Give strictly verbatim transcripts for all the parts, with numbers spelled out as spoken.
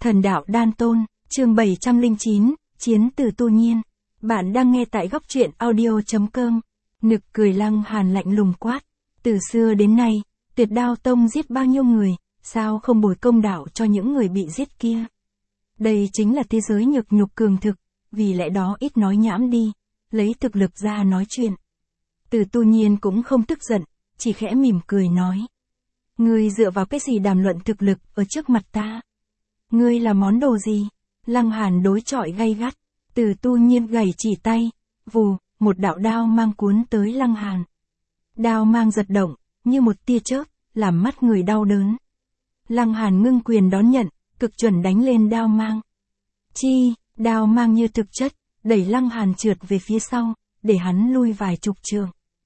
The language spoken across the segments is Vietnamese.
Thần đạo đan tôn, chương bảy trăm lẻ chín, chiến từ tu nhiên. Bạn đang nghe tại góc truyện audio.com. Nực cười Lăng Hàn lạnh lùng quát. Từ xưa đến nay, Tuyệt Đao Tông giết bao nhiêu người, sao không bồi công đạo cho những người bị giết kia? Đây chính là thế giới nhược nhục cường thực, vì lẽ đó ít nói nhảm đi, lấy thực lực ra nói chuyện. Từ tu nhiên cũng không tức giận, chỉ khẽ mỉm cười nói. Ngươi dựa vào cái gì đàm luận thực lực ở trước mặt ta? Ngươi là món đồ gì? Lăng Hàn đối chọi gay gắt. Từ tu nhiên gầy chỉ tay, vù, một đạo đao mang cuốn tới Lăng Hàn. Đao mang giật động, như một tia chớp, làm mắt người đau đớn. Lăng Hàn ngưng quyền đón nhận, cực chuẩn đánh lên đao mang. Chi, đao mang như thực chất, đẩy Lăng Hàn trượt về phía sau, để hắn lui vài chục trường.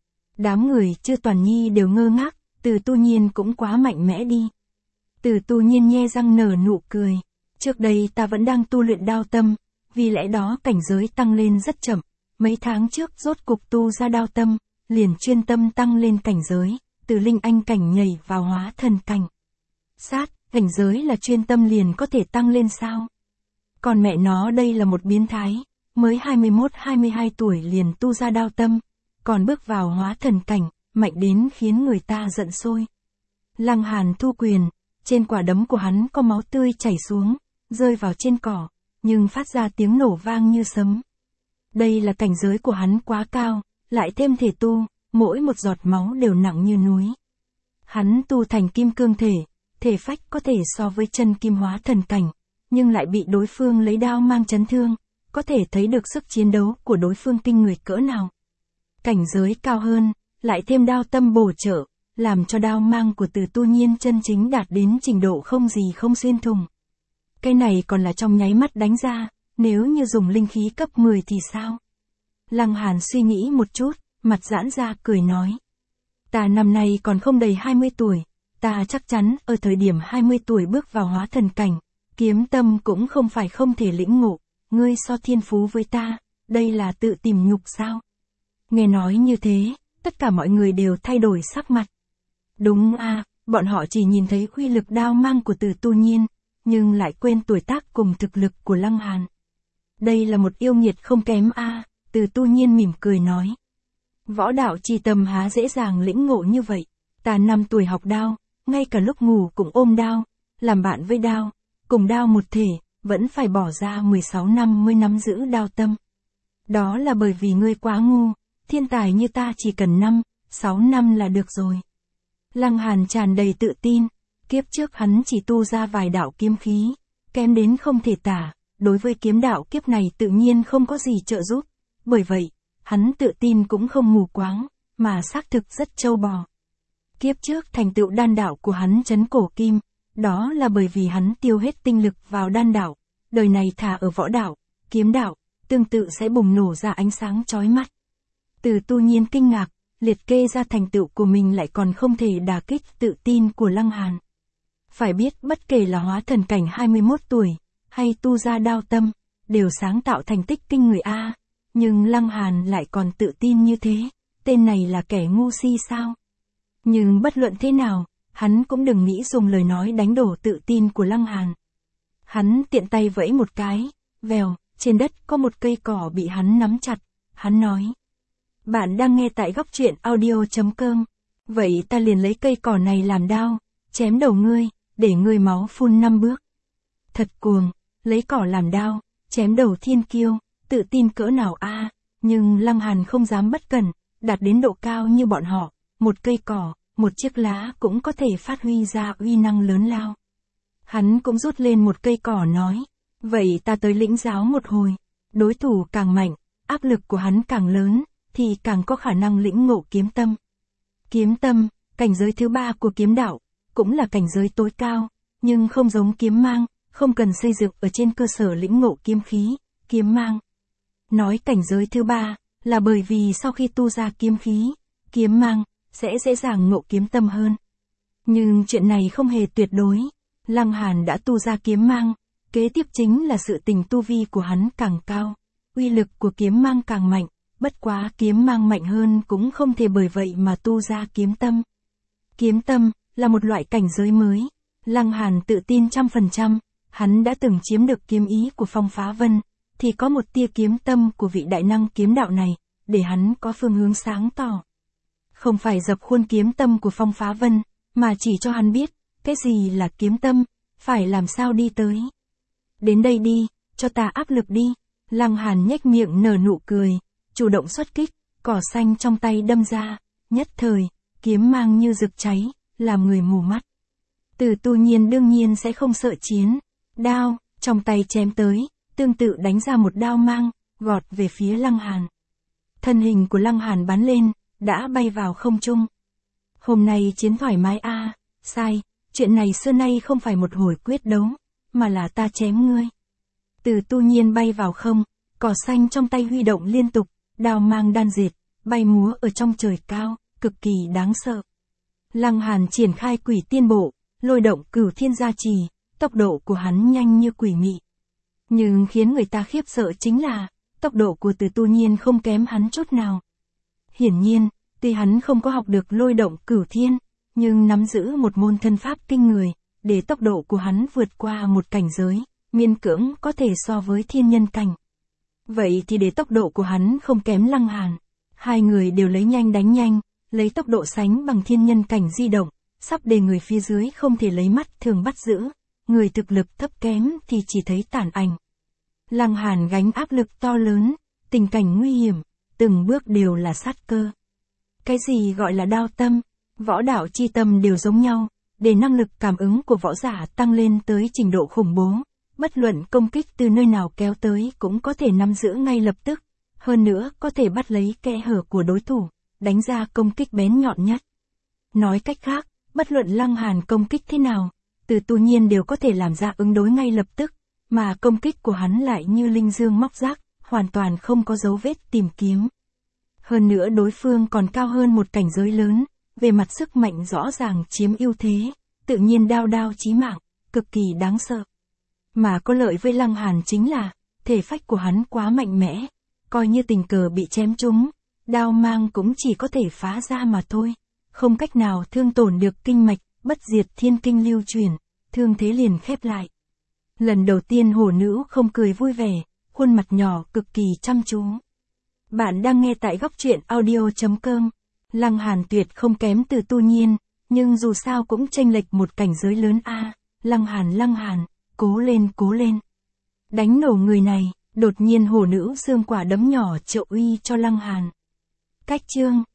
Đám người Chư Toàn Nhi đều ngơ ngác, Từ tu nhiên cũng quá mạnh mẽ đi. Từ tu nhiên nhe răng nở nụ cười. Trước đây ta vẫn đang tu luyện đao tâm, vì lẽ đó cảnh giới tăng lên rất chậm. Mấy tháng trước rốt cục tu ra đao tâm, liền chuyên tâm tăng lên cảnh giới, từ linh anh cảnh nhảy vào hóa thần cảnh. Sát, cảnh giới là chuyên tâm liền có thể tăng lên sao? Còn mẹ nó đây là một biến thái, mới hai mươi mốt hai mươi hai tuổi liền tu ra đao tâm, còn bước vào hóa thần cảnh, mạnh đến khiến người ta giận sôi. Lăng Hàn thu quyền, trên quả đấm của hắn có máu tươi chảy xuống, rơi vào trên cỏ, nhưng phát ra tiếng nổ vang như sấm. Đây là cảnh giới của hắn quá cao, lại thêm thể tu, mỗi một giọt máu đều nặng như núi. Hắn tu thành kim cương thể, thể phách có thể so với chân kim hóa thần cảnh, nhưng lại bị đối phương lấy đao mang chấn thương, có thể thấy được sức chiến đấu của đối phương kinh người cỡ nào. Cảnh giới cao hơn, lại thêm đao tâm bổ trợ, làm cho đao mang của Từ tu nhiên chân chính đạt đến trình độ không gì không xuyên thủng. Cái này còn là trong nháy mắt đánh ra, nếu như dùng linh khí cấp mười thì sao? Lăng Hàn suy nghĩ một chút, mặt giãn ra cười nói. Ta năm nay còn không đầy hai mươi tuổi, ta chắc chắn ở thời điểm hai mươi tuổi bước vào hóa thần cảnh, kiếm tâm cũng không phải không thể lĩnh ngộ, ngươi so thiên phú với ta, đây là tự tìm nhục sao? Nghe nói như thế, tất cả mọi người đều thay đổi sắc mặt. Đúng a, à, bọn họ chỉ nhìn thấy uy lực đao mang của Từ tu nhiên, nhưng lại quên tuổi tác cùng thực lực của Lăng Hàn. Đây là một yêu nghiệt không kém a, à, Từ tu nhiên mỉm cười nói. Võ đạo chi tâm há dễ dàng lĩnh ngộ như vậy, ta năm tuổi học đao, ngay cả lúc ngủ cũng ôm đao, làm bạn với đao, cùng đao một thể, vẫn phải bỏ ra mười sáu năm mới nắm giữ đao tâm. Đó là bởi vì ngươi quá ngu, thiên tài như ta chỉ cần năm, sáu năm là được rồi. Lăng Hàn tràn đầy tự tin, kiếp trước hắn chỉ tu ra vài đạo kiếm khí, kém đến không thể tả, đối với kiếm đạo kiếp này tự nhiên không có gì trợ giúp, bởi vậy, hắn tự tin cũng không mù quáng, mà xác thực rất trâu bò. Kiếp trước thành tựu đan đạo của hắn trấn cổ kim, đó là bởi vì hắn tiêu hết tinh lực vào đan đạo, đời này thả ở võ đạo, kiếm đạo, tương tự sẽ bùng nổ ra ánh sáng chói mắt. Từ tu nhiên kinh ngạc, liệt kê ra thành tựu của mình lại còn không thể đả kích tự tin của Lăng Hàn. Phải biết bất kể là hóa thần cảnh hai mươi mốt tuổi, hay tu ra đao tâm, đều sáng tạo thành tích kinh người a, nhưng Lăng Hàn lại còn tự tin như thế, tên này là kẻ ngu si sao? Nhưng bất luận thế nào, hắn cũng đừng nghĩ dùng lời nói đánh đổ tự tin của Lăng Hàn. Hắn tiện tay vẫy một cái, vèo, trên đất có một cây cỏ bị hắn nắm chặt, hắn nói. Bạn đang nghe tại góc truyện audio.com. Vậy ta liền lấy cây cỏ này làm đao, chém đầu ngươi, để ngươi máu phun năm bước. Thật cuồng, lấy cỏ làm đao, chém đầu thiên kiêu, tự tin cỡ nào a, à, nhưng Lăng Hàn không dám bất cẩn, đạt đến độ cao như bọn họ, một cây cỏ, một chiếc lá cũng có thể phát huy ra uy năng lớn lao. Hắn cũng rút lên một cây cỏ nói, vậy ta tới lĩnh giáo một hồi, đối thủ càng mạnh, áp lực của hắn càng lớn, thì càng có khả năng lĩnh ngộ kiếm tâm. Kiếm tâm, cảnh giới thứ ba của kiếm đạo, cũng là cảnh giới tối cao, nhưng không giống kiếm mang, không cần xây dựng ở trên cơ sở lĩnh ngộ kiếm khí, kiếm mang. Nói cảnh giới thứ ba, là bởi vì sau khi tu ra kiếm khí, kiếm mang, sẽ dễ dàng ngộ kiếm tâm hơn. Nhưng chuyện này không hề tuyệt đối, Lăng Hàn đã tu ra kiếm mang, kế tiếp chính là sự tình tu vi của hắn càng cao, uy lực của kiếm mang càng mạnh. Bất quá kiếm mang mạnh hơn cũng không thể bởi vậy mà tu ra kiếm tâm. Kiếm tâm là một loại cảnh giới mới, Lăng Hàn tự tin trăm phần trăm, Hắn đã từng chiếm được kiếm ý của Phong Phá Vân, thì có một tia kiếm tâm của vị đại năng kiếm đạo này, để hắn có phương hướng sáng tỏ. Không phải dập khuôn kiếm tâm của Phong Phá Vân, mà chỉ cho hắn biết, cái gì là kiếm tâm, phải làm sao đi tới. Đến đây đi, cho ta áp lực đi. Lăng Hàn nhếch miệng nở nụ cười, chủ động xuất kích, cỏ xanh trong tay đâm ra, nhất thời, kiếm mang như rực cháy, làm người mù mắt. Từ Tu Nhiên đương nhiên sẽ không sợ chiến, đao, trong tay chém tới, tương tự đánh ra một đao mang, gọt về phía Lăng Hàn. Thân hình của Lăng Hàn bắn lên, đã bay vào không trung. Hôm nay chiến thoải mái a, à, sai, chuyện này xưa nay không phải một hồi quyết đấu, mà là ta chém ngươi. Từ Tu Nhiên bay vào không, cỏ xanh trong tay huy động liên tục, đao mang đan dệt, bay múa ở trong trời cao, cực kỳ đáng sợ. Lăng Hàn triển khai Quỷ Tiên Bộ, lôi động Cửu Thiên gia trì, tốc độ của hắn nhanh như quỷ mị. Nhưng khiến người ta khiếp sợ chính là, tốc độ của Từ Tu Nhiên không kém hắn chút nào. Hiển nhiên, tuy hắn không có học được lôi động Cửu Thiên, nhưng nắm giữ một môn thân pháp kinh người, để tốc độ của hắn vượt qua một cảnh giới, miễn cưỡng có thể so với thiên nhân cảnh. Vậy thì để tốc độ của hắn không kém Lăng Hàn, hai người đều lấy nhanh đánh nhanh, lấy tốc độ sánh bằng thiên nhân cảnh di động, sắp để người phía dưới không thể lấy mắt thường bắt giữ, người thực lực thấp kém thì chỉ thấy tản ảnh. Lăng Hàn gánh áp lực to lớn, tình cảnh nguy hiểm, từng bước đều là sát cơ. Cái gì gọi là đao tâm, võ đạo chi tâm đều giống nhau, để năng lực cảm ứng của võ giả tăng lên tới trình độ khủng bố, bất luận công kích từ nơi nào kéo tới cũng có thể nắm giữ ngay lập tức, hơn nữa có thể bắt lấy kẽ hở của đối thủ, đánh ra công kích bén nhọn nhất. Nói cách khác, bất luận Lăng Hàn công kích thế nào, Từ Tu Nhiên đều có thể làm ra ứng đối ngay lập tức, mà công kích của hắn lại như linh dương móc rác, hoàn toàn không có dấu vết tìm kiếm. Hơn nữa đối phương còn cao hơn một cảnh giới lớn, về mặt sức mạnh rõ ràng chiếm ưu thế, tự nhiên đao đao chí mạng, cực kỳ đáng sợ. Mà có lợi với Lăng Hàn chính là, thể phách của hắn quá mạnh mẽ, coi như tình cờ bị chém trúng, đao mang cũng chỉ có thể phá ra mà thôi, không cách nào thương tổn được kinh mạch, bất diệt thiên kinh lưu truyền, thương thế liền khép lại. Lần đầu tiên hổ nữ không cười vui vẻ, khuôn mặt nhỏ cực kỳ chăm chú. Bạn đang nghe tại góc truyện audio chấm com. Lăng Hàn tuyệt không kém Từ Tu Nhiên, nhưng dù sao cũng chênh lệch một cảnh giới lớn a. À, Lăng Hàn Lăng Hàn, cố lên cố lên. Đánh nổ người này, đột nhiên hổ nữ xương quả đấm nhỏ trợ uy cho Lăng Hàn. Cách chương